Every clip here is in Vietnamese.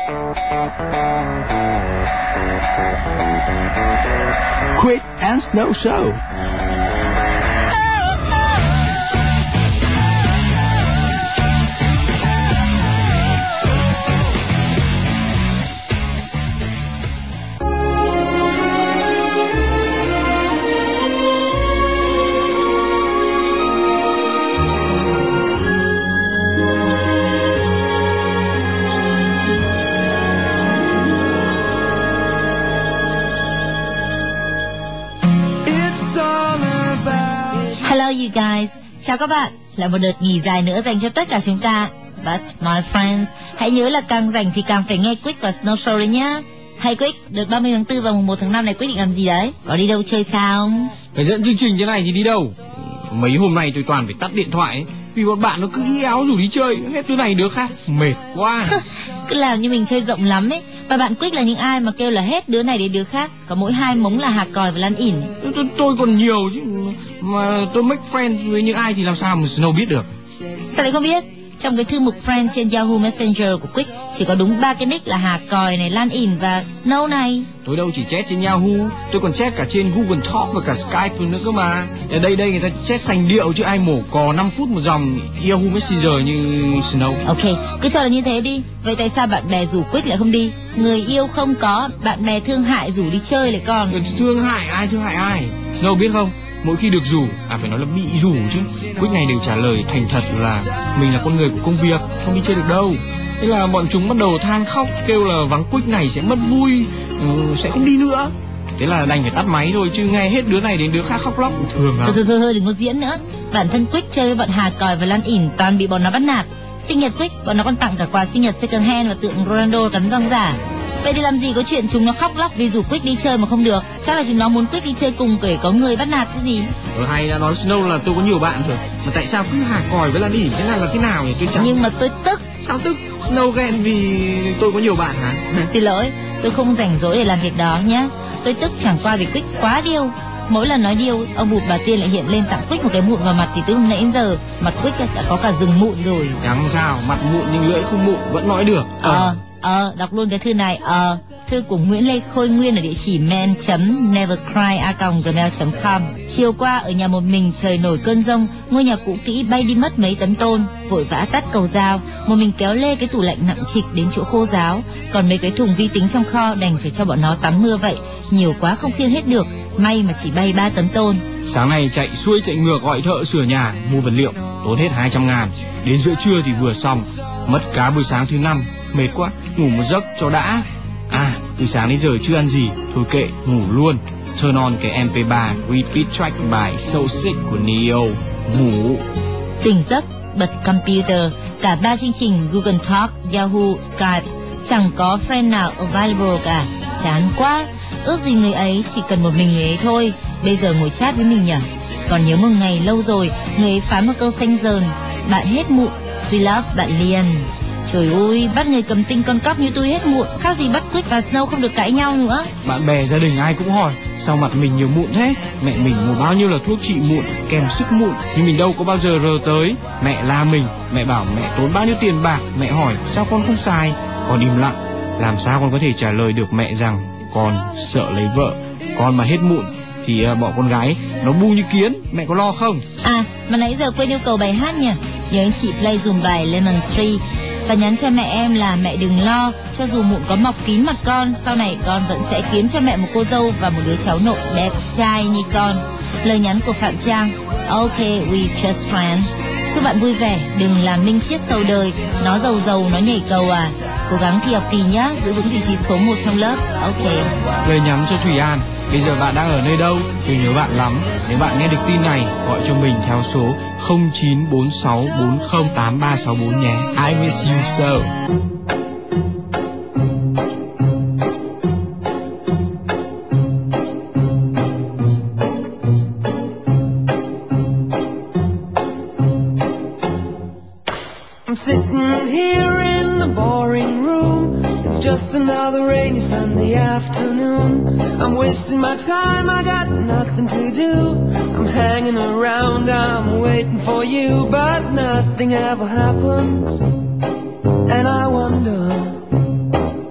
Quick and Snow Show. Hello you guys, chào các bạn. Là một đợt nghỉ dài nữa dành cho tất cả chúng ta. But my friends, hãy nhớ là càng rảnh thì càng phải nghe Quick và Snow Show đấy nhá. Hay Quick, đợt 30 tháng 4 và mùng 1 tháng 5 này quyết định làm gì đấy? Có đi đâu chơi sao không? Phải dẫn chương trình thế này thì đi đâu? Mấy hôm nay tôi toàn phải tắt điện thoại ấy, vì bọn bạn nó cứ ý áo rủ đi chơi, hết đứa này đứa khác, mệt quá. Cứ làm như mình chơi rộng lắm ấy. Và bạn Quick là những ai mà kêu là hết đứa này đến đứa khác? Có mỗi hai mống là Hà Còi và Lan ỉn. Tôi còn nhiều chứ, mà tôi make friend với những ai thì làm sao mà Snow biết được. Sao lại không biết? Trong cái thư mục friend trên Yahoo Messenger của Quick chỉ có đúng 3 cái nick là Hà Còi này, Lan ỉn và Snow này. Tôi đâu chỉ chat trên Yahoo, tôi còn chat cả trên Google Talk và cả Skype nữa cơ mà. Ở đây người ta chat sành điệu chứ ai mổ cò 5 phút một dòng Yahoo Messenger như Snow. Ok, cứ cho là như thế đi. Vậy tại sao bạn bè rủ Quick lại không đi? Người yêu không có, bạn bè thương hại rủ đi chơi lại còn. Thương hại ai? Snow biết không? Mỗi khi được rủ, phải nói là bị rủ chứ, Quick này đều trả lời thành thật là mình là con người của công việc, không đi chơi được đâu. Thế là bọn chúng bắt đầu than khóc, kêu là vắng Quick này sẽ mất vui, sẽ không đi nữa. Thế là đành phải tắt máy thôi, chứ nghe hết đứa này đến đứa khác khóc lóc thường lắm. Thôi đừng có diễn nữa. Bản thân Quick chơi với bọn Hà Còi và Lan ỉn toàn bị bọn nó bắt nạt. Sinh nhật Quick, bọn nó còn tặng cả quà sinh nhật second hand và tượng Ronaldo cắn răng giả. Vậy thì làm gì có chuyện chúng nó khóc lóc vì rủ Quick đi chơi mà không được? Chắc là chúng nó muốn Quick đi chơi cùng để có người bắt nạt chứ gì. Hay đã nói Snow là tôi có nhiều bạn rồi, mà tại sao cứ Hà Còi với Lan ỉn thế này là thế nào nhỉ? Tôi chẳng. Nhưng mà tôi tức. Sao tức? Snow ghen vì tôi có nhiều bạn hả? Xin lỗi, tôi không rảnh rỗi để làm việc đó nhá. Tôi tức chẳng qua vì Quick quá điêu. Mỗi lần nói điêu, ông Bụt bà Tiên lại hiện lên tặng Quick một cái mụn vào mặt, thì từ lúc nãy đến giờ mặt Quick đã có cả rừng mụn rồi. Chẳng sao, mặt mụn nhưng lưỡi không mụn vẫn nói được. Đọc luôn cái thư này. Thư của Nguyễn Lê Khôi Nguyên ở địa chỉ man.nevercry@gmail.com. Chiều qua ở nhà một mình, trời nổi cơn giông, ngôi nhà cũ kỹ bay đi mất mấy tấm tôn, vội vã tắt cầu dao, một mình kéo lê cái tủ lạnh nặng trịch đến chỗ khô ráo, còn mấy cái thùng vi tính trong kho đành phải cho bọn nó tắm mưa vậy, nhiều quá không khiêng hết được, may mà chỉ bay 3 tấm tôn. Sáng nay chạy xuôi chạy ngược gọi thợ sửa nhà mua vật liệu, tốn hết 200.000. Đến giữa trưa thì vừa xong, mất cá buổi sáng thứ 5, mệt quá, ngủ một giấc cho đã. Từ sáng đến giờ chưa ăn gì, thôi kệ, ngủ luôn. Turn on cái MP3 Repeat Track by So Sick của Neo, ngủ. Tỉnh giấc, bật computer, cả 3 chương trình Google Talk, Yahoo, Skype, chẳng có friend nào available cả, chán quá. Ước gì người ấy chỉ cần một mình người ấy thôi, bây giờ ngồi chat với mình nhỉ. Còn nhớ một ngày lâu rồi, người ấy phán một câu xanh dờn: bạn hết mụn, we love bạn liền. Trời ơi, bắt người cầm tinh con cóc như tôi hết mụn, khác gì bắt Quick và Snow không được cãi nhau nữa. Bạn bè gia đình ai cũng hỏi sao mặt mình nhiều mụn thế. Mẹ mình mua bao nhiêu là thuốc trị mụn kèm sức mụn, nhưng mình đâu có bao giờ rờ tới. Mẹ la mình, mẹ bảo mẹ tốn bao nhiêu tiền bạc, mẹ hỏi sao con không xài, con im lặng. Làm sao con có thể trả lời được mẹ rằng con sợ lấy vợ. Con mà hết mụn thì bọn con gái nó bu như kiến, mẹ có lo không? Mà nãy giờ quên yêu cầu bài hát nhỉ. Nhớ anh chị play dùm bài Lemon Tree và nhắn cho mẹ em là mẹ đừng lo, cho dù mụn có mọc kín mặt con, sau này con vẫn sẽ kiếm cho mẹ một cô dâu và một đứa cháu nội đẹp trai như con. Lời nhắn của Phạm Trang. Ok, we just friends. Chúc bạn vui vẻ, đừng làm minh triết sầu đời, nó giàu nó nhảy cầu à. Cố gắng thi học kỳ nhá, giữ vững vị trí số 1 trong lớp. Ok. Lời nhắn cho Thủy An. Bây giờ bạn đang ở nơi đâu? Tôi nhớ bạn lắm. Nếu bạn nghe được tin này, gọi cho mình theo số 0946408364 nhé. I miss you so. I'm sitting here in the boring room. It's just another rainy Sunday afternoon. I'm wasting my time, I got nothing to do. I'm hanging around, I'm waiting for you, but nothing ever happens. And I wonder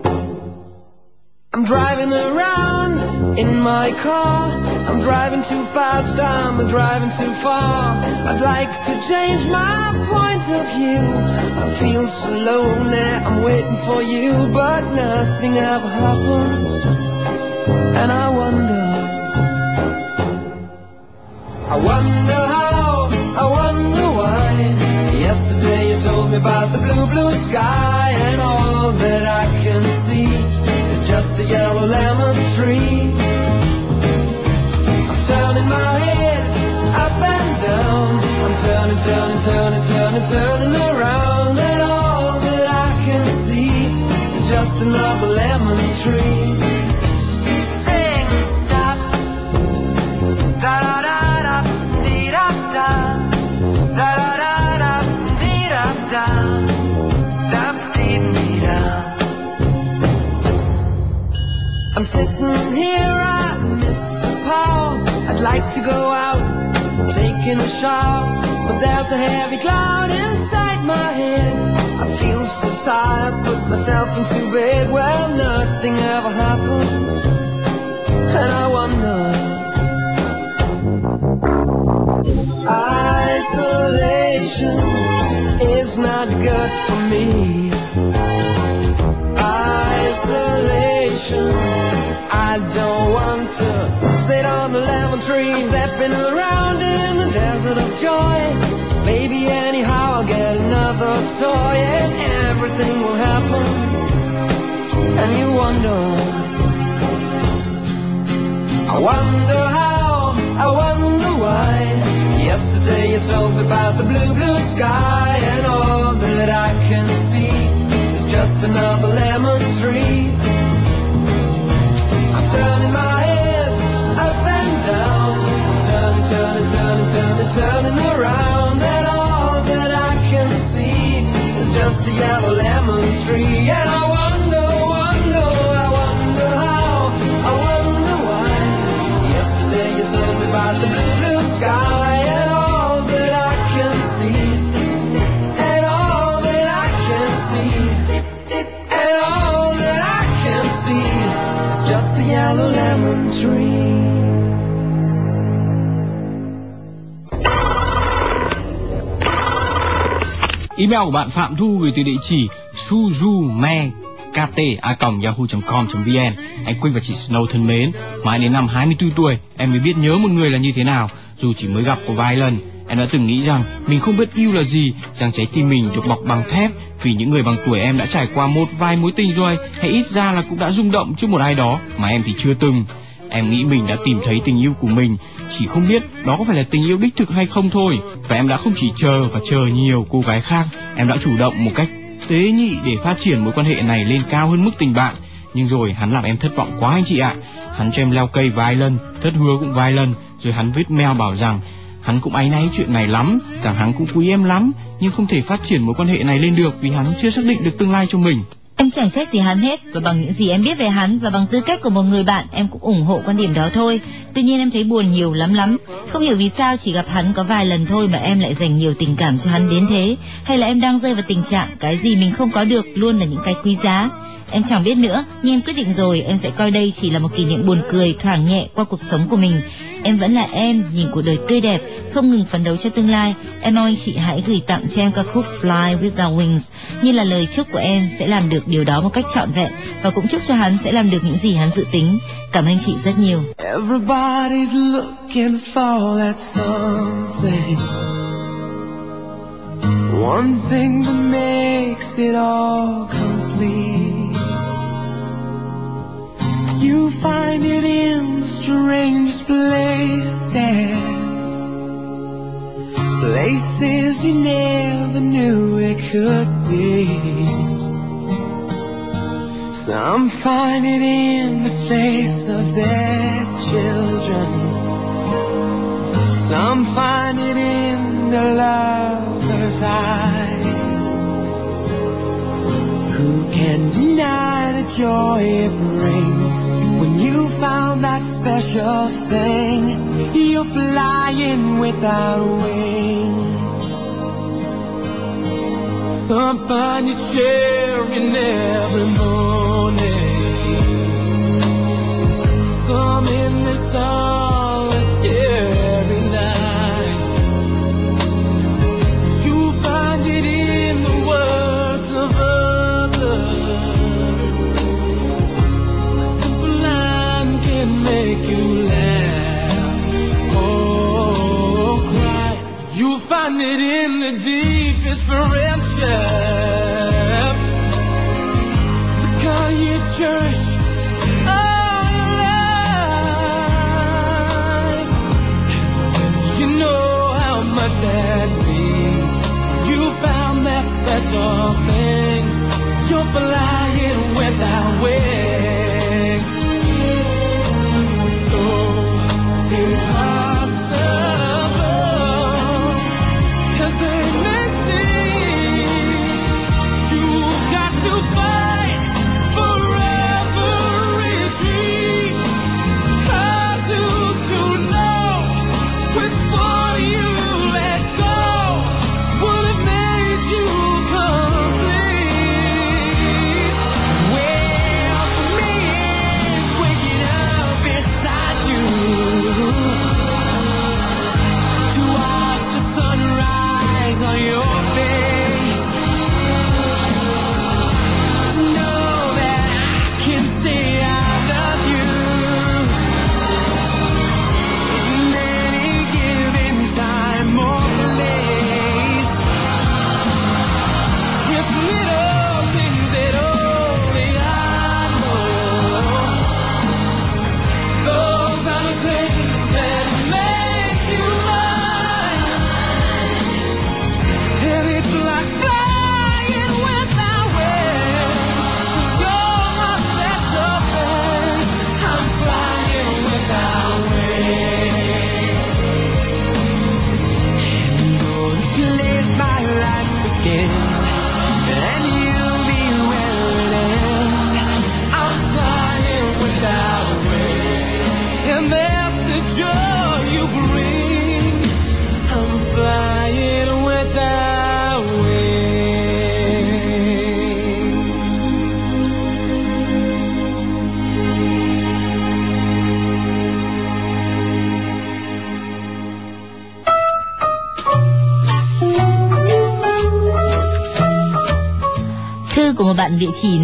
driving around in my car. I'm driving too fast, I'm driving too far. I'd like to change my point of view. I feel so lonely, I'm waiting for you, but nothing ever happens. And I wonder how, I wonder why. Yesterday you told me about the blue, blue sky, and all that I can see is just a yellow lemon tree. I'm turning my head up and down. I'm turning, turning, turning, turning, turning around, and all that I can see is just another lemon tree. Sing da da da da da dee da da da da da da dee da da da dee dee da. I'm sitting here, I miss Paul. I'd like to go out, taking a shower, but there's a heavy cloud inside my head. I feel so tired, put myself into bed. Well, nothing ever happens, and I wonder. Isolation is not good for me. Isolation, I don't want to sit on the lemon tree, stepping around in the desert of joy. Maybe anyhow I'll get another toy, and everything will happen. And you wonder, I wonder how, I wonder why. Yesterday you told me about the blue, blue sky, and all that I can see is just another lemon tree. I'm turning my head up and down. I'm turning, turning, turning, turning, turning around, and all that I can see is just a yellow lemon tree. And I wonder, wonder, I wonder how, I wonder why. Yesterday you told me about the blue, blue sky, and all that I can see, and all that I can see, and all that I can see is just a yellow lemon tree. Email của bạn Phạm Thu gửi từ địa chỉ suzumekate@yahoo.com.vn. Anh Quynh và chị Snow thân mến, mãi đến năm 24 tuổi em mới biết nhớ một người là như thế nào. Dù chỉ mới gặp có vài lần, em đã từng nghĩ rằng mình không biết yêu là gì, rằng trái tim mình được bọc bằng thép. Vì những người bằng tuổi em đã trải qua một vài mối tình rồi, hay ít ra là cũng đã rung động trước một ai đó mà em thì chưa từng. Em nghĩ mình đã tìm thấy tình yêu của mình, chỉ không biết đó có phải là tình yêu đích thực hay không thôi. Và em đã không chỉ chờ và chờ nhiều cô gái khác, em đã chủ động một cách tế nhị để phát triển mối quan hệ này lên cao hơn mức tình bạn. Nhưng rồi hắn làm em thất vọng quá anh chị ạ. Hắn cho em leo cây vài lần, thất hứa cũng vài lần, rồi hắn viết mail bảo rằng hắn cũng áy náy chuyện này lắm, rằng hắn cũng quý em lắm, nhưng không thể phát triển mối quan hệ này lên được vì hắn chưa xác định được tương lai cho mình. Em chẳng trách gì hắn hết, và bằng những gì em biết về hắn và bằng tư cách của một người bạn, em cũng ủng hộ quan điểm đó thôi. Tuy nhiên em thấy buồn nhiều lắm. Không hiểu vì sao chỉ gặp hắn có vài lần thôi mà em lại dành nhiều tình cảm cho hắn đến thế. Hay là em đang rơi vào tình trạng cái gì mình không có được luôn là những cái quý giá. Em chẳng biết nữa, nhưng em quyết định rồi, em sẽ coi đây chỉ là một kỷ niệm buồn cười thoảng nhẹ qua cuộc sống của mình. Em vẫn là em, nhìn cuộc đời tươi đẹp, không ngừng phấn đấu cho tương lai. Em mong anh chị hãy gửi tặng cho em ca khúc Fly With Our Wings như là lời chúc của em sẽ làm được điều đó một cách trọn vẹn, và cũng chúc cho hắn sẽ làm được những gì hắn dự tính. Cảm ơn anh chị rất nhiều. Everybody's looking for that something, one thing that makes it all complete. You find it in the strangest places, places you never knew it could be. Some find it in the face of their children, some find it in the lover's eyes. Who can deny the joy it brings when you found that special thing? You're flying without wings. Some find you cheering every morning, solitary night. You find it in the words of others. A simple line can make you laugh or cry. You find it in the deepest friendship. The God you cherish all your life. And you know how much that means. You found that special thing. You're flying without wings. So impossible as they may seem. You've got to fight for every dream. Hard to know which one you let go would have made you complete. Well, for me, it's waking up beside you to watch the sunrise on your face. To know that I can say I love you in any given time or place. It's little things that only I know. Those are the things that make you mine. And it's like flying without wings. 'Cause you're my special thing. I'm flying without wings. And oh, the place my life begins, and you'll be where it ends. I'm flying without wings, and that's the joy you bring. I'm flying without wings. Thư của một bạn địa chỉ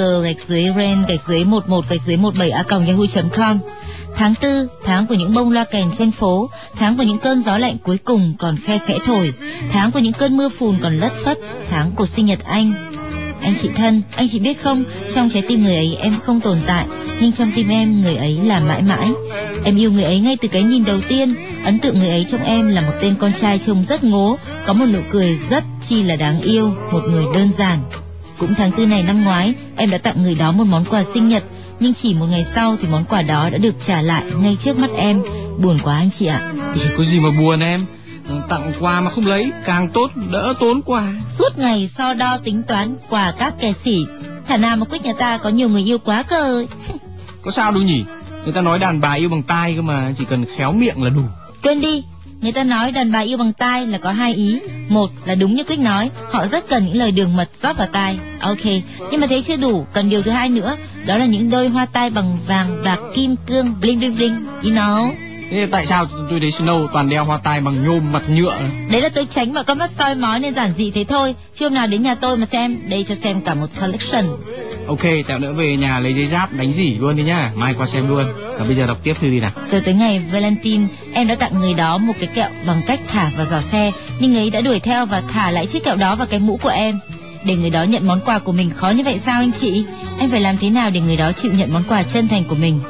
november_rain_11_17 @yahoo.com. Tháng 4, tháng của những bông loa kèn trên phố, tháng của những cơn gió lạnh cuối cùng còn khe khẽ thổi, tháng của những cơn mưa phùn còn lất phất, tháng của sinh nhật anh. Anh chị thân, anh chị biết không, trong trái tim người ấy em không tồn tại, nhưng trong tim em người ấy là mãi mãi. Em yêu người ấy ngay từ cái nhìn đầu tiên. Ấn tượng người ấy trong em là một tên con trai trông rất ngố, có một nụ cười rất chi là đáng yêu, một người đơn giản. Cũng tháng 4 này năm ngoái, em đã tặng người đó một món quà sinh nhật, nhưng chỉ một ngày sau thì món quà đó đã được trả lại ngay trước mắt em. Buồn quá anh chị ạ. Thì có gì mà buồn em, tặng quà mà không lấy càng tốt, đỡ tốn quà. Suốt ngày so đo tính toán quà các kẻ sỉ. Thảo nào mà Quyết nhà ta có nhiều người yêu quá cơ. Có sao đâu nhỉ, người ta nói đàn bà yêu bằng tai cơ mà, chỉ cần khéo miệng là đủ. Quên đi, người ta nói đàn bà yêu bằng tai là có hai ý. Một là đúng như Quyết nói, họ rất cần những lời đường mật rót vào tai. Ok, nhưng mà thế chưa đủ, cần điều thứ hai nữa, đó là những đôi hoa tai bằng vàng, bạc, kim cương, bling bling bling, you know. Thế tại sao tôi thấy Snow toàn đeo hoa tai bằng nhôm mặt nhựa? Đấy là tôi tránh vào con mắt soi mói nên giản dị thế thôi. Chứ hôm nào đến nhà tôi mà xem, đây cho xem cả một collection. Ok, tẹo nữa về nhà lấy giấy giáp đánh dỉ luôn đi nhá, mai qua xem luôn. Và bây giờ đọc tiếp thư đi nào. Rồi tới ngày Valentine, em đã tặng người đó một cái kẹo bằng cách thả vào giỏ xe, nhưng ấy đã đuổi theo và thả lại chiếc kẹo đó vào cái mũ của em. Để người đó nhận món quà của mình khó như vậy sao anh chị? Em phải làm thế nào để người đó chịu nhận món quà chân thành của mình?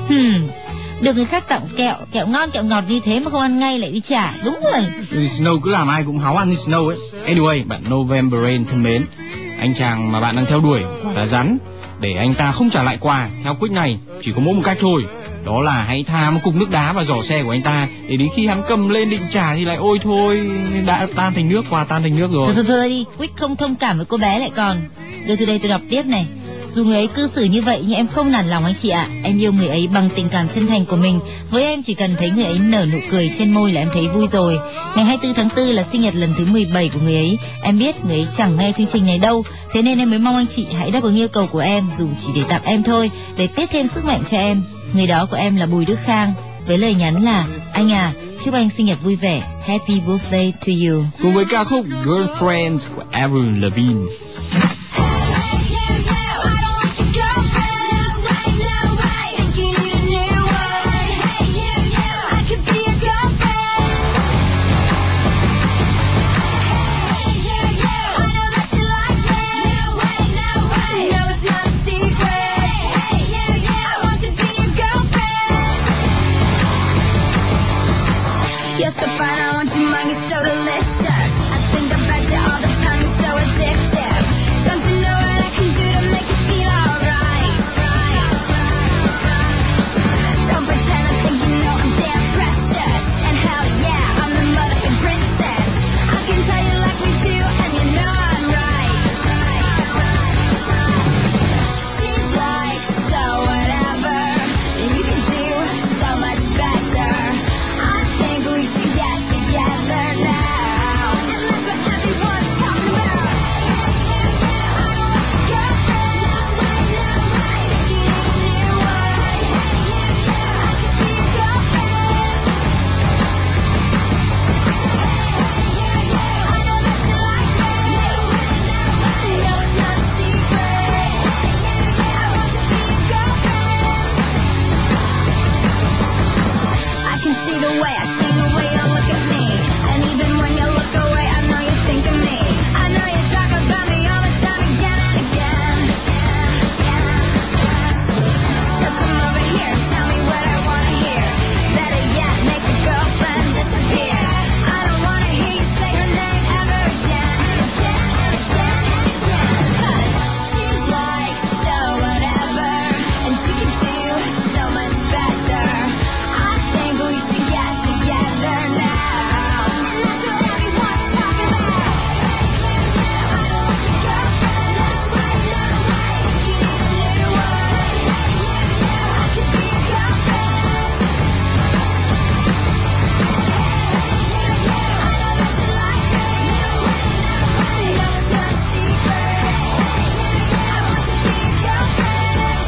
Được người khác tặng kẹo ngon kẹo ngọt như thế mà không ăn ngay lại đi trả, đúng rồi. Snow cứ làm ai cũng háo ăn như Snow ấy. Anyway, bạn November Rain thân mến, anh chàng mà bạn đang theo đuổi là rắn. Để anh ta không trả lại quà theo Quick này, chỉ có mỗi một cách thôi, đó là hãy tha một cục nước đá vào giỏ xe của anh ta, để đến khi hắn cầm lên định trả thì lại ôi thôi, đã tan thành nước, quà tan thành nước rồi. Thôi đi, Quick không thông cảm với cô bé lại còn. Đưa từ đây tôi đọc tiếp này. Dù người ấy cư xử như vậy nhưng em không nản lòng anh chị ạ. Em yêu người ấy bằng tình cảm chân thành của mình. Với em chỉ cần thấy người ấy nở nụ cười trên môi là em thấy vui rồi. Ngày 24 tháng 4 là sinh nhật lần thứ 17 của người ấy. Em biết người ấy chẳng nghe chương trình này đâu, thế nên em mới mong anh chị hãy đáp ứng yêu cầu của em, dù chỉ để tặng em thôi, để tiếp thêm sức mạnh cho em. Người đó của em là Bùi Đức Khang. với lời nhắn là: anh à, chúc anh sinh nhật vui vẻ, Happy birthday to you. Cùng với ca khúc Girlfriend của Avril Lavigne. You're so fine, I want your mind, you're so delicious. I think about you all the time, you're so addictive. Don't you know what I can do to make you feel alright? Don't pretend I think you know I'm damn precious. And hell yeah, I'm the motherfucking princess. I can tell you like we do, and you know I'm right. She's like, so whatever, you can do so much better. I think we should get together now, and that's what everyone's talking about. Girlfriend, no way, think you need a new one. I could be your girlfriend. I know that you like me. No, it's not a secret. I want to be your girlfriend. I can see the way you look at me, and even when you look away, I know you think of me. I know you talk about me all the time, again and again. So come over here and tell me what I wanna hear. Better yet, make your girlfriend disappear. I don't wanna hear you say her name ever again. Cause she's like, so whatever, and she can do so much better. I think we should get together now, and that's what everyone's talking about. I don't want your girlfriend, no way, think you need a new one. I could be your girlfriend. I know that you like me. No, it's not a secret. I want to be your girlfriend.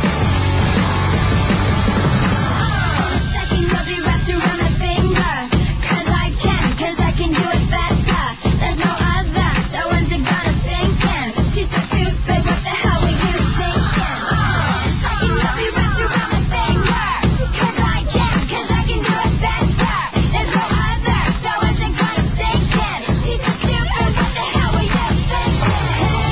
Second you'll be wrapped around my finger. Cause I can do it better. There's no other, so when's it gonna sink in? She's so stupid, what the hell were you thinking? Second you'll be wrapped around my finger. Cause I can do it better. There's no other, so when's it gonna sink in? She's so stupid, what the hell were you thinking?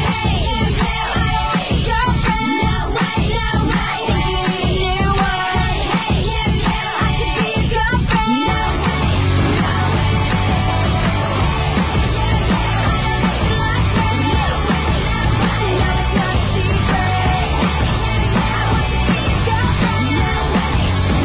Hey, girlfriend, no way, think you need a new one. I could be your girlfriend. No way. No, it's not a secret. I want to be your girlfriend. No way.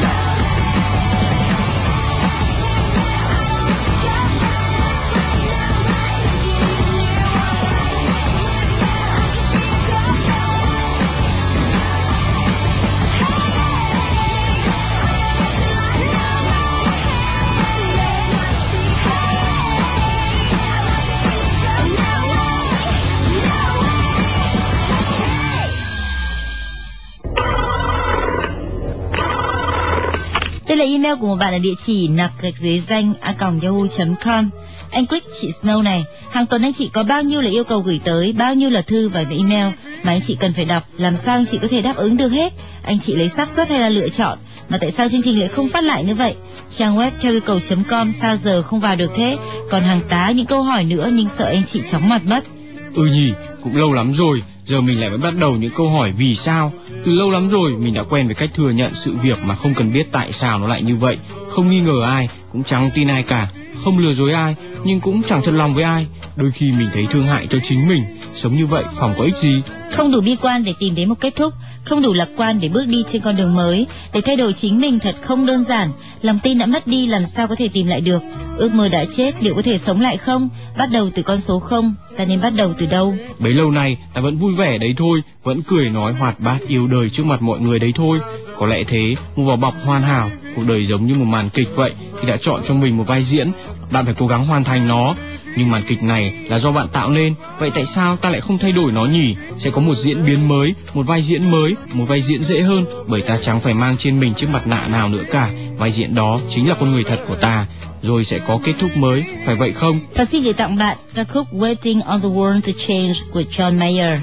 Đây là email của một bạn ở địa chỉ nặc_danh@yahoo.com. Anh Quick, chị Snow này, hàng tuần anh chị có bao nhiêu là yêu cầu gửi tới, bao nhiêu là thư và email mà anh chị cần phải đọc, làm sao anh chị có thể đáp ứng được hết? Anh chị lấy xác suất hay là lựa chọn? Mà tại sao chương trình lại không phát lại như vậy? Trang web theo yêu cầu.com sao giờ không vào được thế? Còn hàng tá những câu hỏi nữa nhưng sợ anh chị chóng mặt mất. Nhỉ, cũng lâu lắm rồi, giờ mình lại mới bắt đầu những câu hỏi vì sao. Từ lâu lắm rồi mình đã quen với cách thừa nhận sự việc mà không cần biết tại sao nó lại như vậy, không nghi ngờ ai, cũng chẳng tin ai cả, không lừa dối ai, nhưng cũng chẳng thật lòng với ai. Đôi khi mình thấy thương hại cho chính mình, sống như vậy phòng có ích gì. Không đủ bi quan để tìm đến một kết thúc, không đủ lạc quan để bước đi trên con đường mới, để thay đổi chính mình thật không đơn giản. Lòng tin đã mất đi làm sao có thể tìm lại được? Ước mơ đã chết liệu có thể sống lại không? Bắt đầu từ con số 0, ta nên bắt đầu từ đâu? Bấy lâu nay ta vẫn vui vẻ đấy thôi, vẫn cười nói hoạt bát yêu đời trước mặt mọi người đấy thôi. Có lẽ thế, một vỏ bọc hoàn hảo, cuộc đời giống như một màn kịch vậy. Khi đã chọn cho mình một vai diễn, bạn phải cố gắng hoàn thành nó. Nhưng màn kịch này là do bạn tạo nên, vậy tại sao ta lại không thay đổi nó nhỉ? Sẽ có một diễn biến mới, một vai diễn mới, một vai diễn dễ hơn, bởi ta chẳng phải mang trên mình chiếc mặt nạ nào nữa cả, vai diễn đó chính là con người thật của ta, rồi sẽ có kết thúc mới, phải vậy không? Và xin gửi tặng bạn ca khúc Waiting on the World to Change của John Mayer.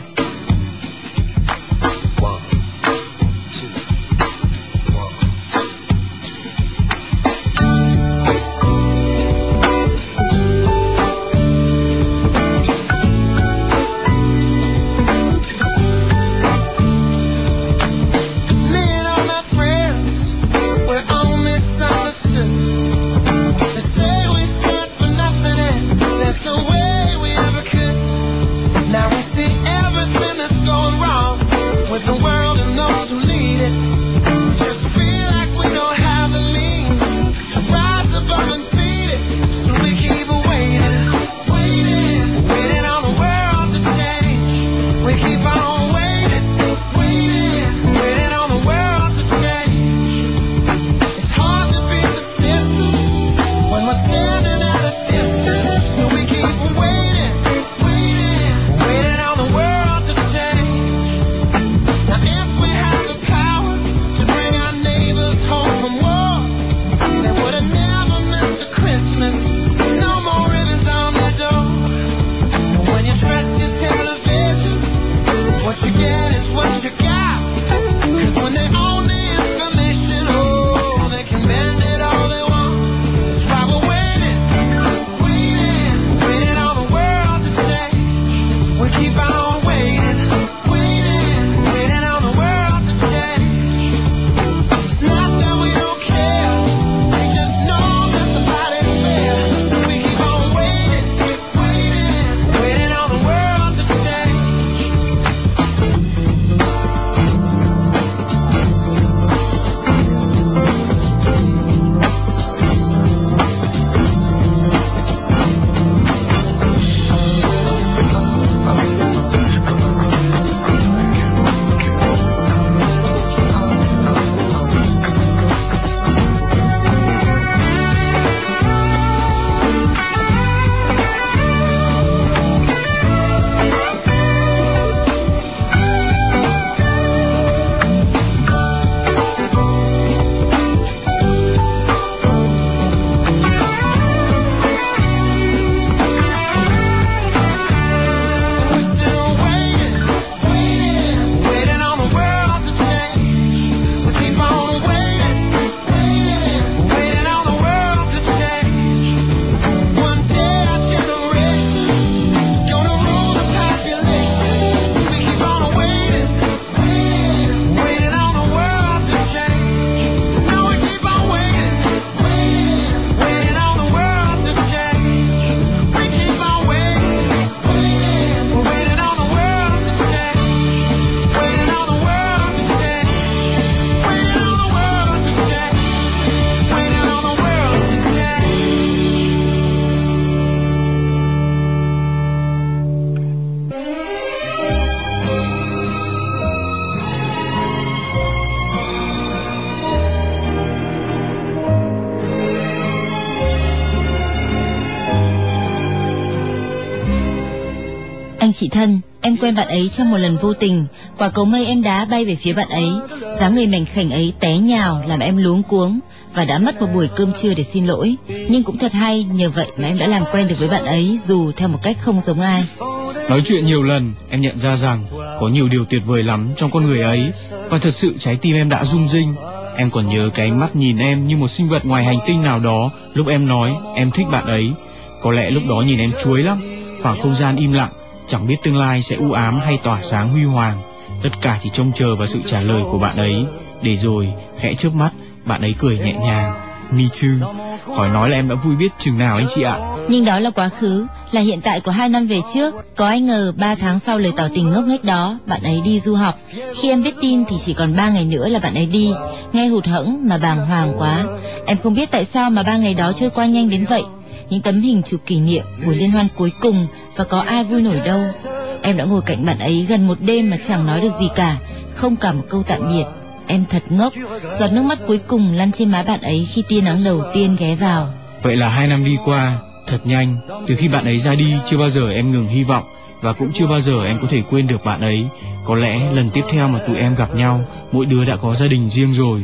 Anh chị thân, em quen bạn ấy trong một lần vô tình, quả cầu mây em đá bay về phía bạn ấy, dáng người mảnh khảnh ấy té nhào làm em luống cuống và đã mất một buổi cơm trưa để xin lỗi. Nhưng cũng thật hay, nhờ vậy mà em đã làm quen được với bạn ấy dù theo một cách không giống ai. Nói chuyện nhiều lần, em nhận ra rằng có nhiều điều tuyệt vời lắm trong con người ấy, và thật sự trái tim em đã rung rinh. Em còn nhớ cái ánh mắt nhìn em như một sinh vật ngoài hành tinh nào đó lúc em nói em thích bạn ấy. Có lẽ lúc đó nhìn em chuối lắm, khoảng không gian im lặng, chẳng biết tương lai sẽ u ám hay tỏa sáng huy hoàng. Tất cả chỉ trông chờ vào sự trả lời của bạn ấy. Để rồi, khẽ chớp mắt, bạn ấy cười nhẹ nhàng. Me too. Khỏi nói là em đã vui biết chừng nào anh chị ạ. Nhưng đó là quá khứ, là hiện tại của 2 năm về trước. Có ai ngờ 3 tháng sau lời tỏ tình ngốc nghếch đó, bạn ấy đi du học. Khi em biết tin thì chỉ còn 3 ngày nữa là bạn ấy đi. Nghe hụt hẫng mà bàng hoàng quá. Em không biết tại sao mà 3 ngày đó trôi qua nhanh đến vậy. Những tấm hình chụp kỷ niệm, buổi liên hoan cuối cùng, và có ai vui nổi đâu. Em đã ngồi cạnh bạn ấy gần một đêm mà chẳng nói được gì cả, không cả một câu tạm biệt. Em thật ngốc. Giọt nước mắt cuối cùng lăn trên má bạn ấy khi tia nắng đầu tiên ghé vào. Vậy là 2 năm đi qua thật nhanh. Từ khi bạn ấy ra đi, chưa bao giờ em ngừng hy vọng, và cũng chưa bao giờ em có thể quên được bạn ấy. Có lẽ lần tiếp theo mà tụi em gặp nhau, mỗi đứa đã có gia đình riêng rồi,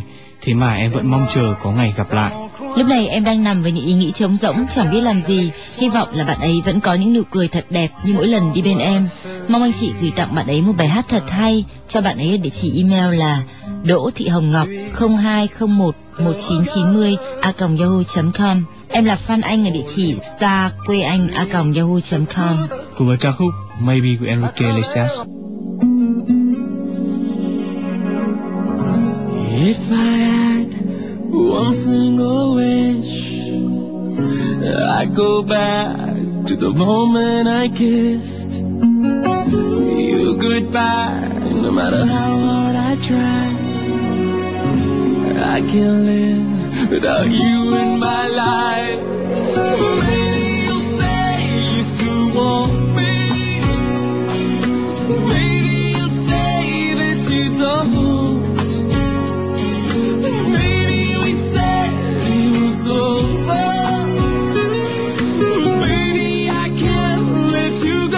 thế mà em vẫn mong chờ có ngày gặp lại. Lúc này em đang nằm với những ý nghĩ trống rỗng, chẳng biết làm gì. Hy vọng là bạn ấy vẫn có những nụ cười thật đẹp như mỗi lần đi bên em. Mong anh chị gửi tặng bạn ấy một bài hát thật hay. Cho bạn ấy ở địa chỉ email là Đỗ Thị Hồng Ngọc 02011990@yahoo.com. Em là fan anh ở địa chỉ starqueanh@yahoo.com. Cùng với ca khúc Maybe của Enrique Iglesias. If I had one single wish, I'd go back to the moment I kissed you goodbye. No matter how hard I try, I can't live without you in my life. Maybe you'll say you still want me. Maybe you'll say that you don't. Maybe we said it was over. Baby, I can't let you go.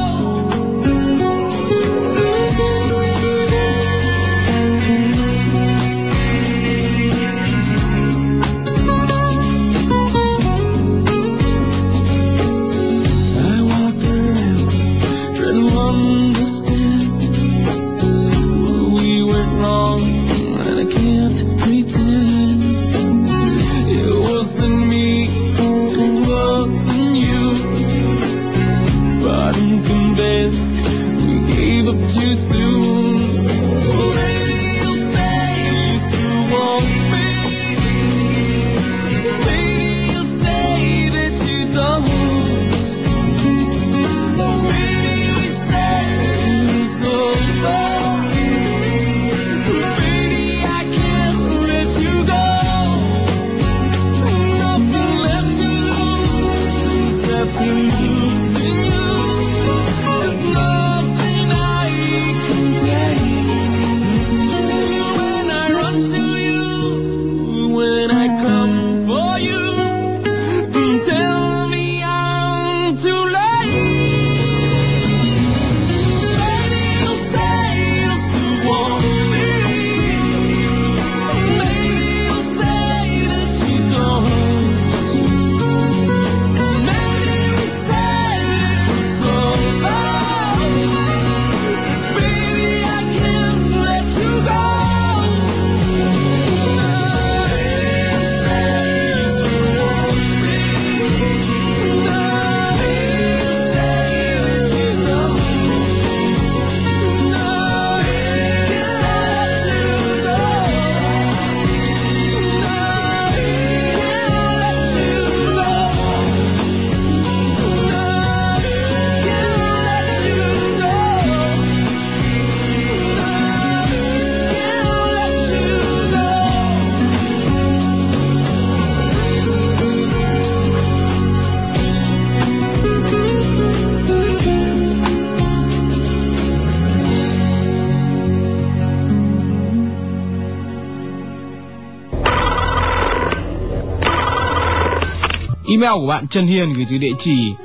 Email của bạn Trần Hiền gửi từ địa chỉ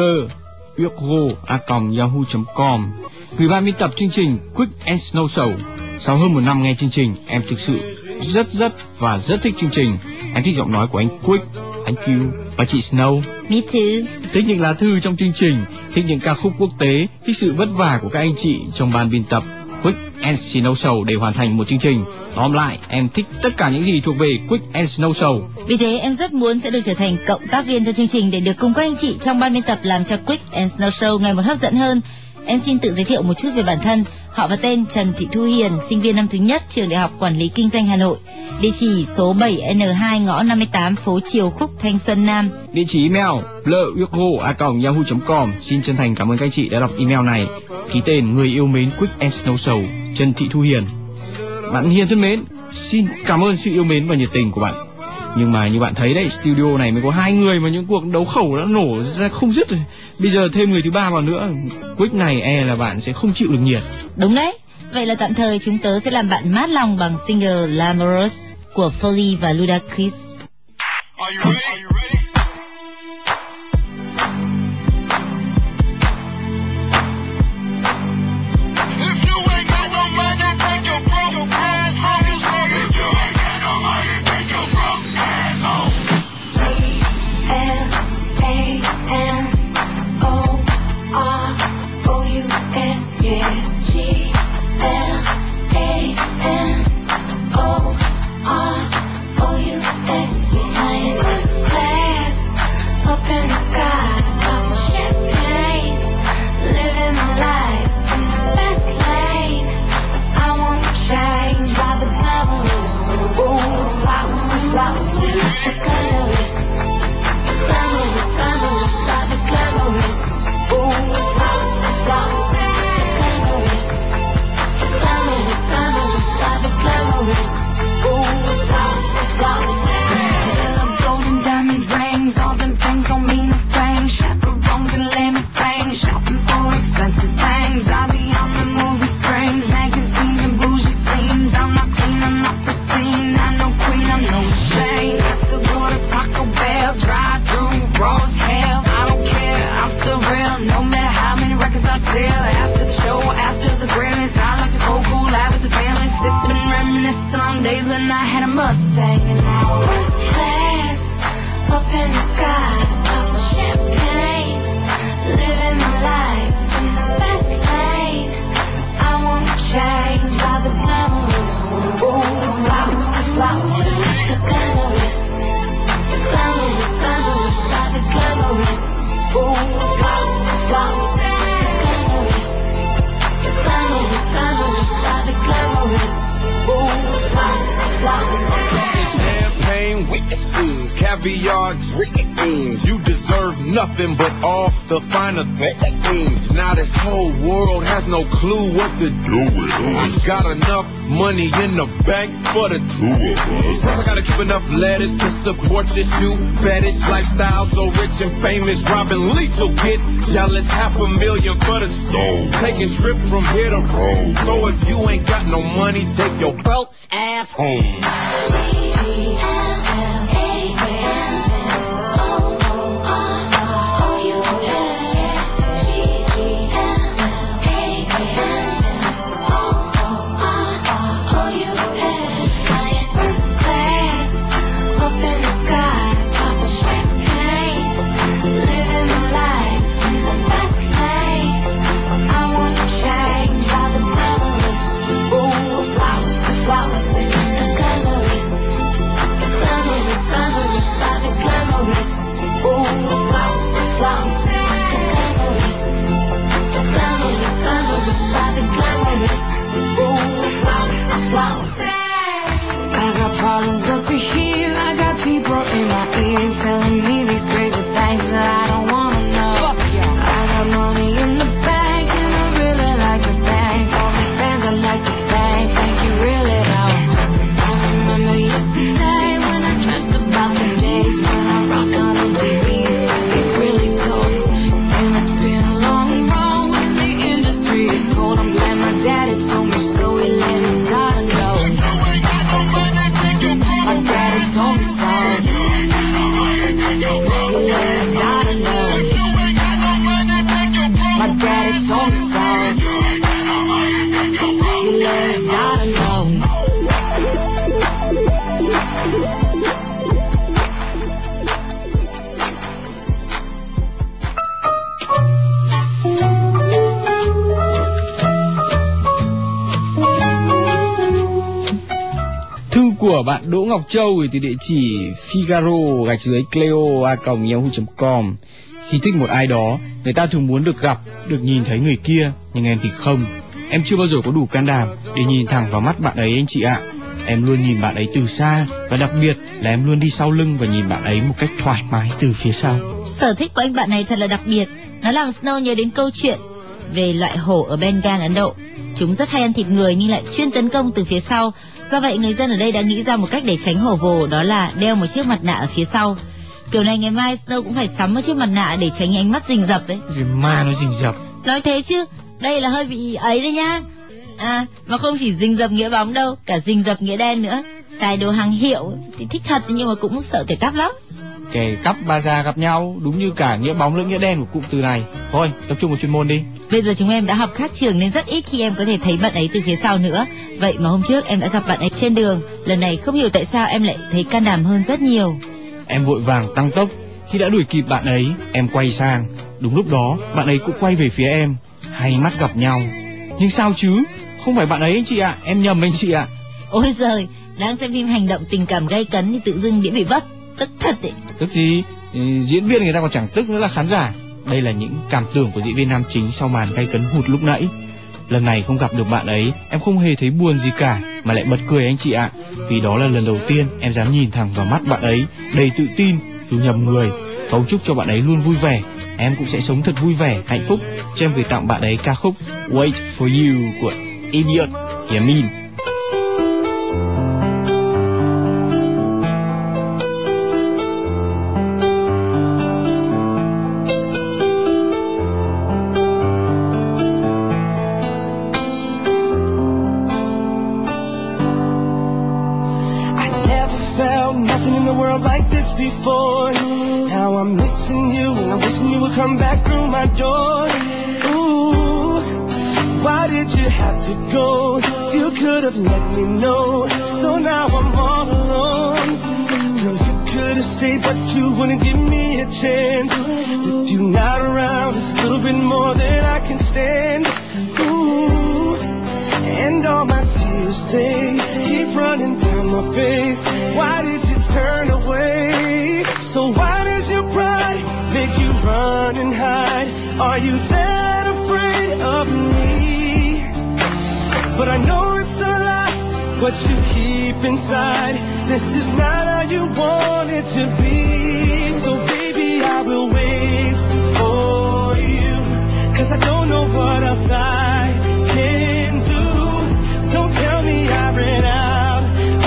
bleu@yahoo.com. Gửi ban biên tập chương trình Quick and Snow Show. Sau hơn một năm nghe chương trình, em thực sự rất thích chương trình. Em thích giọng nói của anh Quick, anh Q và chị Snow. Me too. Thích những lá thư trong chương trình, thích những ca khúc quốc tế, thích sự vất vả của các anh chị trong ban biên tập Quick and Snow Show để hoàn thành một chương trình. Tóm lại, em thích tất cả những gì thuộc về Quick and Snow Show. Vì thế em rất muốn sẽ được trở thành cộng tác viên cho chương trình để được cùng các anh chị trong ban biên tập làm cho Quick and Snow Show ngày một hấp dẫn hơn. Em xin tự giới thiệu một chút về bản thân. Họ và tên Trần Thị Thu Hiền, sinh viên năm thứ nhất trường Đại học Quản lý Kinh doanh Hà Nội. Địa chỉ số 7N2 ngõ 58 phố Triều Khúc, Thanh Xuân Nam. Địa chỉ email bleu@yahoo.com. Xin chân thành cảm ơn các anh chị đã đọc email này. Ký tên người yêu mến Quick and Snow Show, Trần Thị Thu Hiền. Bạn Hiền thân mến, xin cảm ơn sự yêu mến và nhiệt tình của bạn. Nhưng mà như bạn thấy đấy, studio này mới có 2 người mà những cuộc đấu khẩu đã nổ ra không dứt rồi. Bây giờ thêm người thứ 3 vào nữa, Quick này là bạn sẽ không chịu được nhiệt. Đúng đấy. Vậy là tạm thời chúng tớ sẽ làm bạn mát lòng bằng single Glamorous của Foley và Ludacris. Are you ready? If you ain't got no money, take your broke ass home. It's gonna be miss the long days when I had a Mustang. And now first class, up in the sky, popping champagne, living my life in the fast lane. I won't change by the glamorous, the flowers, the flowers, the glamorous, the glamorous, glamorous, by the glamorous, the flowers, the flowers, the glamorous, the glamorous, glamorous, by the glamorous, the flowers, the flowers. Champagne witnesses, caviar dreams. You deserve nothing but all the finer things. Now this whole world has no clue what to do with us. Got enough money in the bank for the two of us. Plus I gotta keep enough lettuce to support this new fetish lifestyle. So rich and famous, Robin Leach will get jealous. $500,000 for the stove, taking trips from here to Rome. So if you ain't got no money, take your broke ass home. Problems up to here, I got people in my ear telling me these crazy things that I don't wanna know. I got money in the bank and I really like to thank all my fans. I like to thank you really though. 'Cause I remember yesterday when I dreamt about the days when I rock on MTV. It really told. It must be a long road and the industry is cold. I'm glad my daddy told me so. He let his daughter know. My daddy told me so. He let his daughter know. My daddy told me so. He let his daughter know. Thư của bạn Đỗ Ngọc Châu gửi từ địa chỉ figaro_cleo@yahoo.com. Khi thích một ai đó, người ta thường muốn được gặp, được nhìn thấy người kia, nhưng em thì không. Em chưa bao giờ có đủ can đảm để nhìn thẳng vào mắt bạn ấy anh chị ạ. Em luôn nhìn bạn ấy từ xa, và đặc biệt là em luôn đi sau lưng và nhìn bạn ấy một cách thoải mái từ phía sau. Sở thích của anh bạn này thật là đặc biệt. Nó làm Snow nhớ đến câu chuyện về loại hổ ở Bengal, Ấn Độ. Chúng rất hay ăn thịt người nhưng lại chuyên tấn công từ phía sau. Do vậy người dân ở đây đã nghĩ ra một cách để tránh hổ vồ, đó là đeo một chiếc mặt nạ ở phía sau. Kiểu này ngày mai Snow cũng phải sắm một chiếc mặt nạ để tránh ánh mắt rình rập ấy. Vì ma nó rình rập. Nói thế chứ, đây là hơi bị ấy đấy nhá. Mà không chỉ rình rập nghĩa bóng đâu, cả rình rập nghĩa đen nữa. Xài đồ hàng hiệu thì thích thật nhưng mà cũng sợ kẻ cắp lắm. Kẻ cắp ba già gặp nhau, đúng như cả nghĩa bóng lẫn nghĩa đen của cụm từ này. Thôi, tập trung vào chuyên môn đi. Bây giờ chúng em đã học khác trường nên rất ít khi em có thể thấy bạn ấy từ phía sau nữa. Vậy mà hôm trước em đã gặp bạn ấy trên đường. Lần này không hiểu tại sao em lại thấy can đảm hơn rất nhiều. Em vội vàng tăng tốc. Khi đã đuổi kịp bạn ấy, em quay sang. Đúng lúc đó, bạn ấy cũng quay về phía em. Hai mắt gặp nhau. Nhưng sao chứ? Không phải bạn ấy anh chị ạ, em nhầm anh chị ạ. Ôi giời, đang xem phim hành động tình cảm gay cấn thì tự dưng đĩa bị vấp. Tức thật đấy. Tức gì? Diễn viên người ta còn chẳng tức nữa là khán giả. Đây là những cảm tưởng của diễn viên nam chính sau màn gay cấn hụt lúc nãy. Lần này không gặp được bạn ấy, em không hề thấy buồn gì cả, mà lại bật cười anh chị ạ. Vì đó là lần đầu tiên em dám nhìn thẳng vào mắt bạn ấy, đầy tự tin, dù nhầm người. Cầu chúc cho bạn ấy luôn vui vẻ. Em cũng sẽ sống thật vui vẻ, hạnh phúc. Cho em gửi tặng bạn ấy ca khúc Wait For You của Elliot Yamin. Now I'm missing you and I'm wishing you would come back through my door. Ooh, why did you have to go. You could have let me know. So now I'm all alone. Girl, you could have stayed, but you wouldn't give me a chance. With you not around, it's a little bit more than I can stand. Ooh, and all my tears, they keep running down my face. Why did you turn away? So why does your pride make you run and hide? Are you that afraid of me? But I know it's a lie, what you keep inside. This is not how you want it to be. So baby, I will wait for you, 'cause I don't know what else I can do. Don't tell me I ran out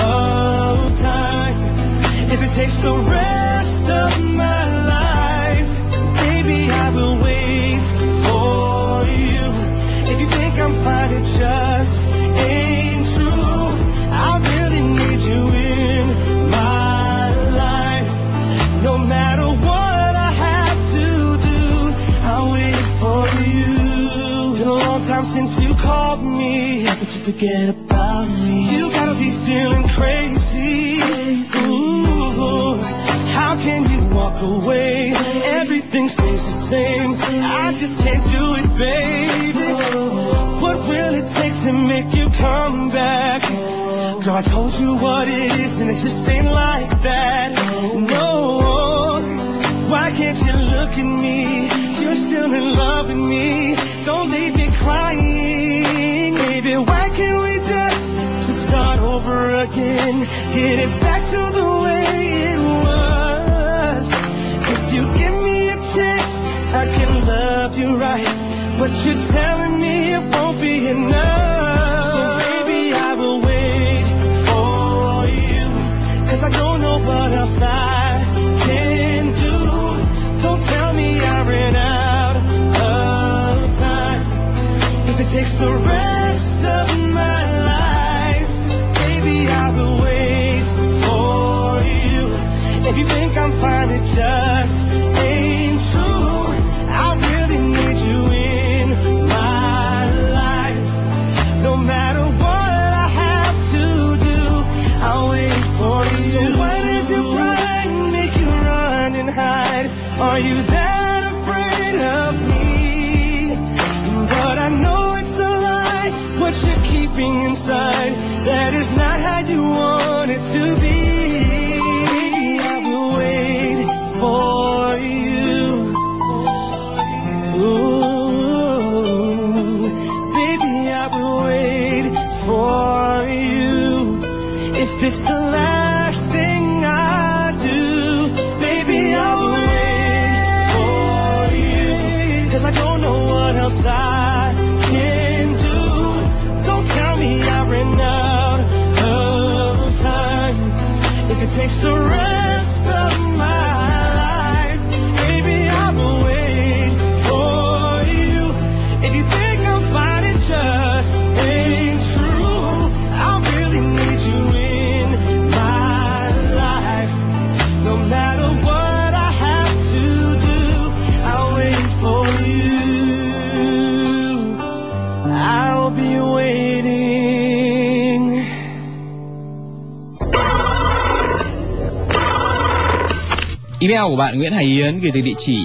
of time. If it takes the rest of my life, baby, I will wait for you. If you think I'm fine, it just ain't true. I really need you in my life. No matter what I have to do, I'll wait for you. Been a long time since you called me, but you forget about me. You gotta be feeling crazy. Ooh, how can you walk away? Everything stays the same. I just can't do it, baby. What will it take to make you come back? Girl, I told you what it is, and it just ain't like that. No, why can't you look at me? You're still in love with me. Don't leave me crying, baby. Why can't we just start over again? Get it back to the way it was. If you give me a chance, I can love you right. But you're telling me it won't be enough. So baby, I will wait for you, 'cause I don't know what else I can do. Don't tell me I ran out of time. If it takes the rest of my life, baby, I will wait for you. If you think I'm fine, it just ain't true. I really need you in my life. No matter what I have to do, I'll wait for you. So why does your pride make you run and hide? Are you that afraid of me? But I know it's a lie, what you're keeping inside. That is not how you want it to be. I will wait for you. Ooh, baby, I will wait for you. If it's the last thing I do, baby, I will wait for you. 'Cause I don't know what else I can do. Don't tell me I ran out of time. If it takes the rest of my life, baby, I will wait for you. If you think I'm fine, it just ain't true. I really need you in my life. No matter what I have to do, I'll wait for you. I'll be waiting. Email của bạn Nguyễn Hải Yến gửi từ địa chỉ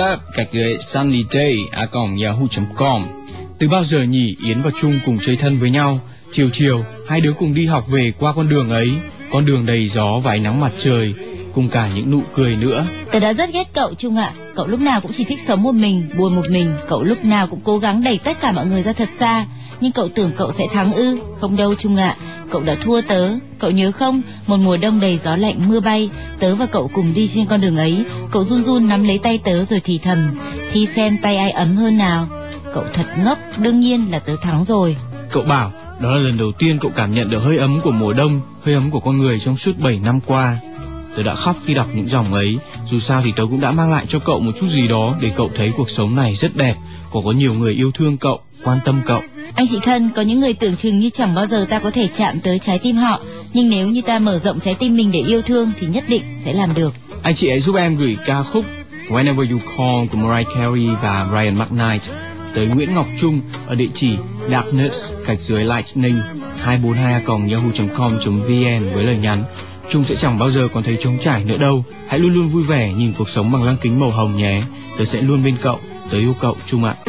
truelove@sunnyday@yahoo.com. Từ bao giờ nhỉ Yến và Trung cùng chơi thân với nhau? Chiều chiều hai đứa cùng đi học về qua con đường ấy, con đường đầy gió và ánh nắng mặt trời, cùng cả những nụ cười nữa. Tớ đã rất ghét cậu Trung ạ. Cậu lúc nào cũng chỉ thích sống một mình, buồn một mình. Cậu lúc nào cũng cố gắng đẩy tất cả mọi người ra thật xa. Nhưng cậu tưởng cậu sẽ thắng ư? Không đâu Trung ạ. Cậu đã thua tớ. Cậu nhớ không? Một mùa đông đầy gió lạnh mưa bay, tớ và cậu cùng đi trên con đường ấy. Cậu run run nắm lấy tay tớ rồi thì thầm: thi xem tay ai ấm hơn nào. Cậu thật ngốc. Đương nhiên là tớ thắng rồi. Cậu bảo đó là lần đầu tiên cậu cảm nhận được hơi ấm của mùa đông, hơi ấm của con người trong suốt 7 năm qua. Tớ đã khóc khi đọc những dòng ấy. Dù sao thì tớ cũng đã mang lại cho cậu một chút gì đó để cậu thấy cuộc sống này rất đẹp, có nhiều người yêu thương cậu, quan tâm cậu. Anh chị thân, có những người tưởng chừng như chẳng bao giờ ta có thể chạm tới trái tim họ, nhưng nếu như ta mở rộng trái tim mình để yêu thương thì nhất định sẽ làm được. Anh chị hãy giúp em gửi ca khúc Whenever You Call của Mariah Carey và Brian McKnight tới Nguyễn Ngọc Trung ở địa chỉ Darkness gạch dưới Lightning 242@yahoo.com.vn với lời nhắn: Trung sẽ chẳng bao giờ còn thấy trống trải nữa đâu. Hãy luôn luôn vui vẻ nhìn cuộc sống bằng lăng kính màu hồng nhé. Tớ sẽ luôn bên cậu. Tớ yêu cậu Trung ạ.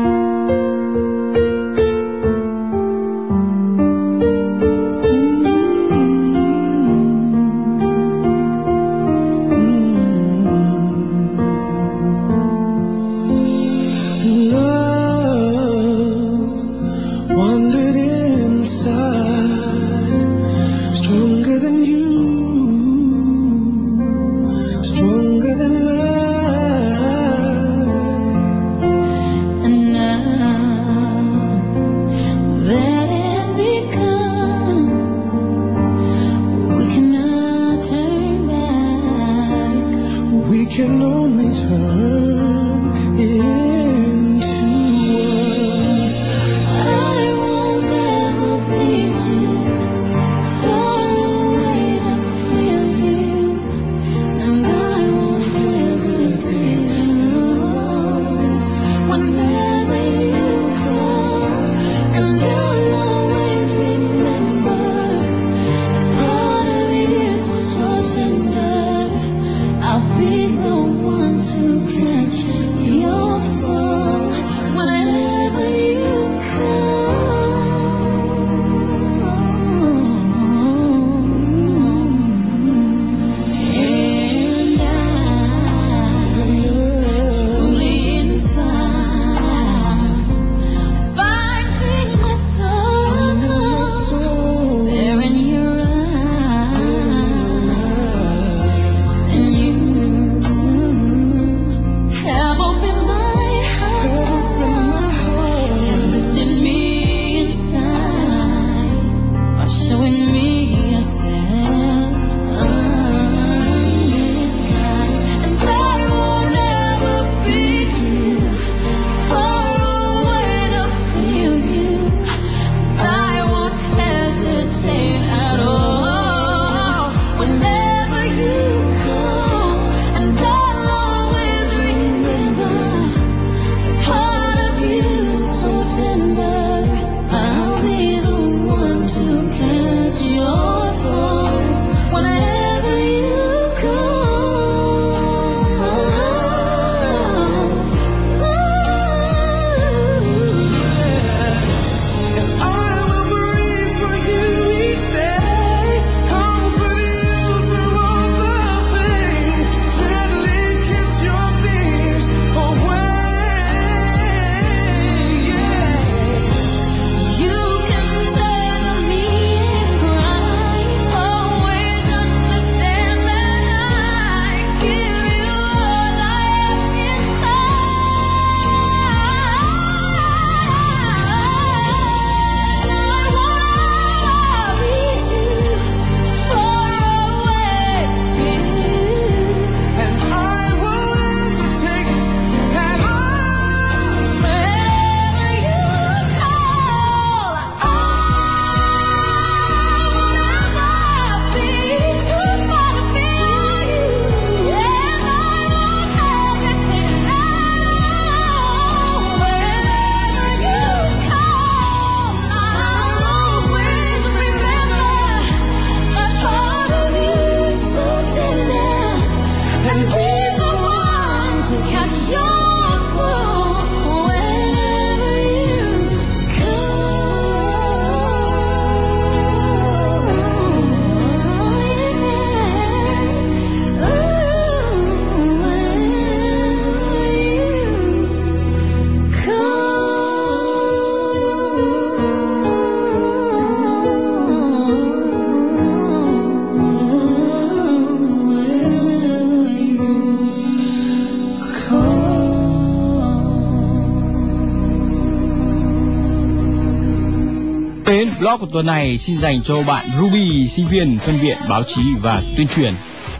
Blog của tuần này xin dành cho bạn Ruby, sinh viên phân viện báo chí và tuyên truyền.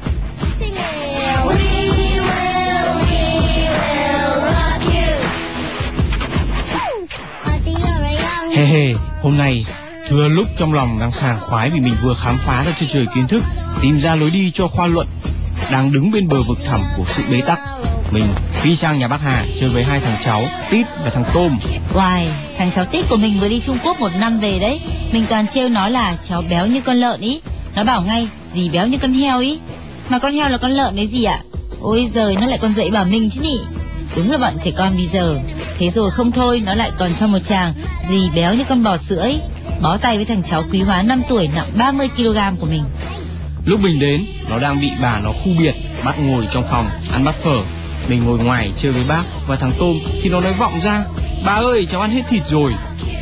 Hôm nay thừa lúc trong lòng đang sảng khoái vì mình vừa khám phá ra chân trời kiến thức, tìm ra lối đi cho khoa luận, đang đứng bên bờ vực thẳm của sự bế tắc. Mình phi sang nhà bác Hà chơi với hai thằng cháu Tít và thằng Tôm. Hoài, thằng cháu Tít của mình vừa đi Trung Quốc 1 năm về đấy. Mình toàn trêu nó là cháu béo như con lợn ý. Nó bảo ngay, gì béo như con heo ý. Mà con heo là con lợn đấy gì ạ? Ôi giời, nó lại còn dạy bảo mình chứ nhỉ. Đúng là bọn trẻ con bây giờ. Thế rồi không thôi, nó lại còn cho một chàng gì béo như con bò sữa ấy. Bó tay với thằng cháu Quý Hóa 5 tuổi nặng 30 kg của mình. Lúc mình đến, nó đang bị bà nó khu biệt, bắt ngồi trong phòng ăn bát phở. Mình ngồi ngoài chơi với bác và thằng Tôm thì nó nói vọng ra, bà ơi cháu ăn hết thịt rồi.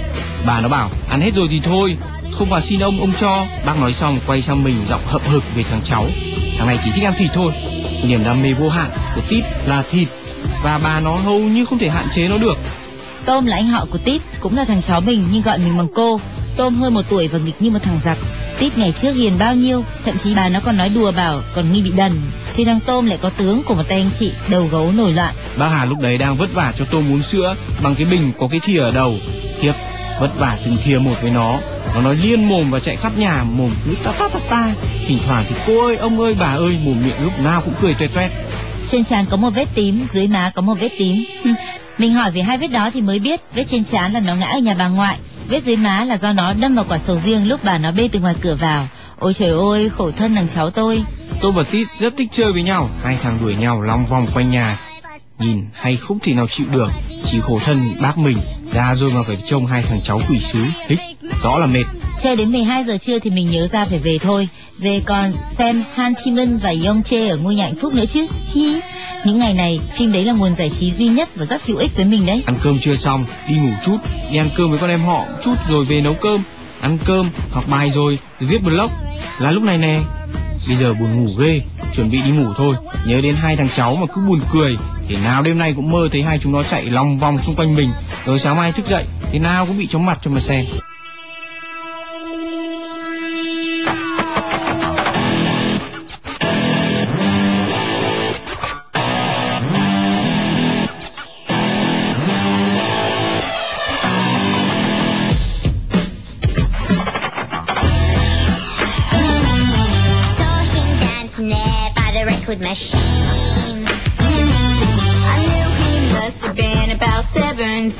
Bà nó bảo ăn hết rồi thì thôi, không vào xin ông cho. Bác nói xong quay sang mình giọng hậm hực về thằng cháu. Thằng này chỉ thích ăn thịt thôi. Niềm đam mê vô hạn của Tít là thịt, và bà nó hầu như không thể hạn chế nó được. Tôm là anh họ của Tít, cũng là thằng cháu mình nhưng gọi mình bằng cô. Tôm hơn 1 tuổi và nghịch như một thằng giặc. Tít ngày trước hiền bao nhiêu, thậm chí bà nó còn nói đùa bảo còn nghi bị đần. Thì thằng Tôm lại có tướng của một tay anh chị đầu gấu nổi loạn. Bác Hà lúc đấy đang vất vả cho Tôm uống sữa bằng cái bình có cái thìa ở đầu. Thiếp vất vả từng thìa một với nó. Nó nói liên mồm và chạy khắp nhà, mồm cứ ta ta ta ta. Thỉnh thoảng thì cô ơi, ông ơi, bà ơi, mồm miệng lúc nào cũng cười tuét tuét. Trên trán có một vết tím, dưới má có một vết tím. Mình hỏi về hai vết đó thì mới biết, vết trên trán là nó ngã ở nhà bà ngoại, vết dưới má là do nó đâm vào quả sầu riêng lúc bà nó bê từ ngoài cửa vào. Ôi trời ơi, khổ thân thằng cháu tôi. Tôm và Tít rất thích chơi với nhau, hai thằng đuổi nhau long vòng quanh nhà. Nhìn hay không thể nào chịu được, chỉ khổ thân bác mình ra rồi mà phải trông hai thằng cháu quỷ sứ, hích, rõ là mệt. Chơi đến 12 giờ trưa thì mình nhớ ra phải về thôi. Về còn xem Han Chi Minh và Yong Che ở ngôi nhà hạnh phúc nữa chứ. Hi. Những ngày này, phim đấy là nguồn giải trí duy nhất và rất hữu ích với mình đấy. Ăn cơm chưa xong, đi ngủ chút, đi ăn cơm với con em họ chút rồi về nấu cơm. Ăn cơm, học bài rồi viết blog. Là lúc này nè, bây giờ buồn ngủ ghê, chuẩn bị đi ngủ thôi. Nhớ đến hai thằng cháu mà cứ buồn cười. Thế nào đêm nay cũng mơ thấy hai chúng nó chạy lòng vòng xung quanh mình. Rồi sáng mai thức dậy, thế nào cũng bị chóng mặt cho mà xem. With machine, I knew he must have been about 17.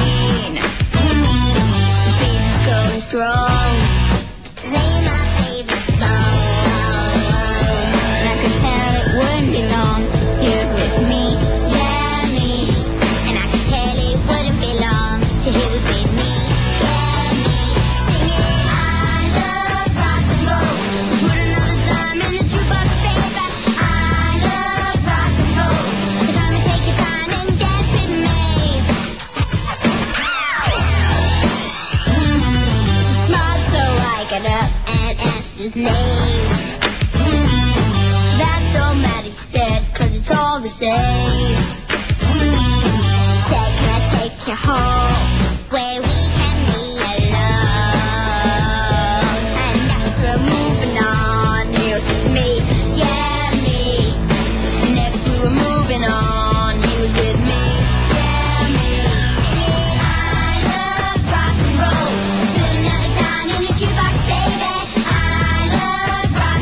Beats going strong. Play my favorite song, and I could tell it wouldn't be long till he was with me, yeah me. And I could tell it wouldn't be long till he was with me, yeah me. Singing I love rock and roll. Put another dime in the jukebox, baby. His name. That don't matter, he said, 'cause it's all the same. Said, can I take you home where we can be alone? And next we're moving on, he was with me, yeah me. Next we were moving on, he was with me, yeah me. Singing I love rock and roll. Put another dime in the jukebox, baby. I love rock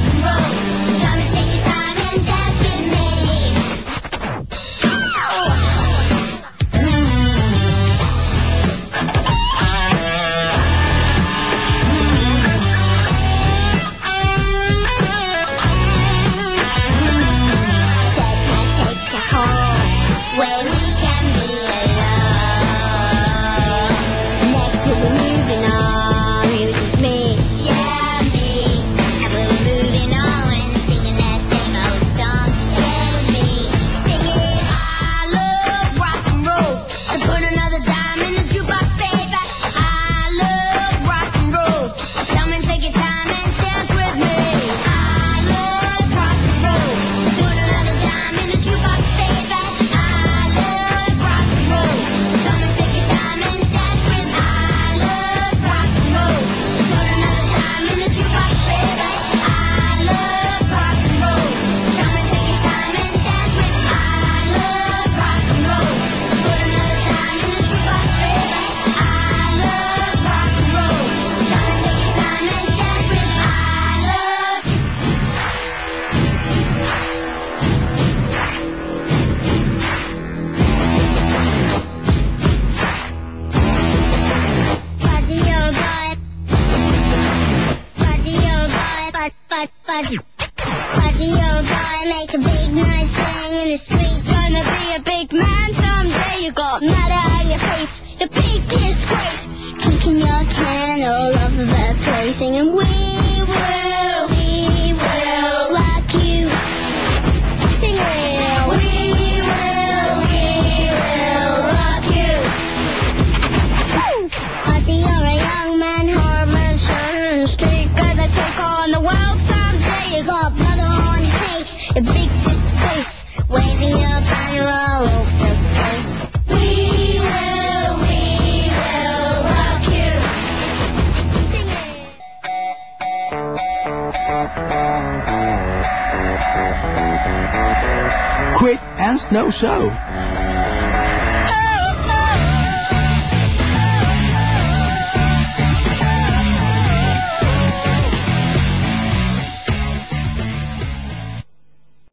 Party, you're a boy, make a big nice thing in the street. Gonna be a big man someday. You got murder on your face, the big disgrace. Kicking your can all over the place, singing we will rock you. Sing we will rock you. Party, you're a young man, hormone son in the street. Gonna take on the world someday. You got blood on your face, a big disgrace, waving your banner all over the place. We will rock you. Sing Quick and Snow Show.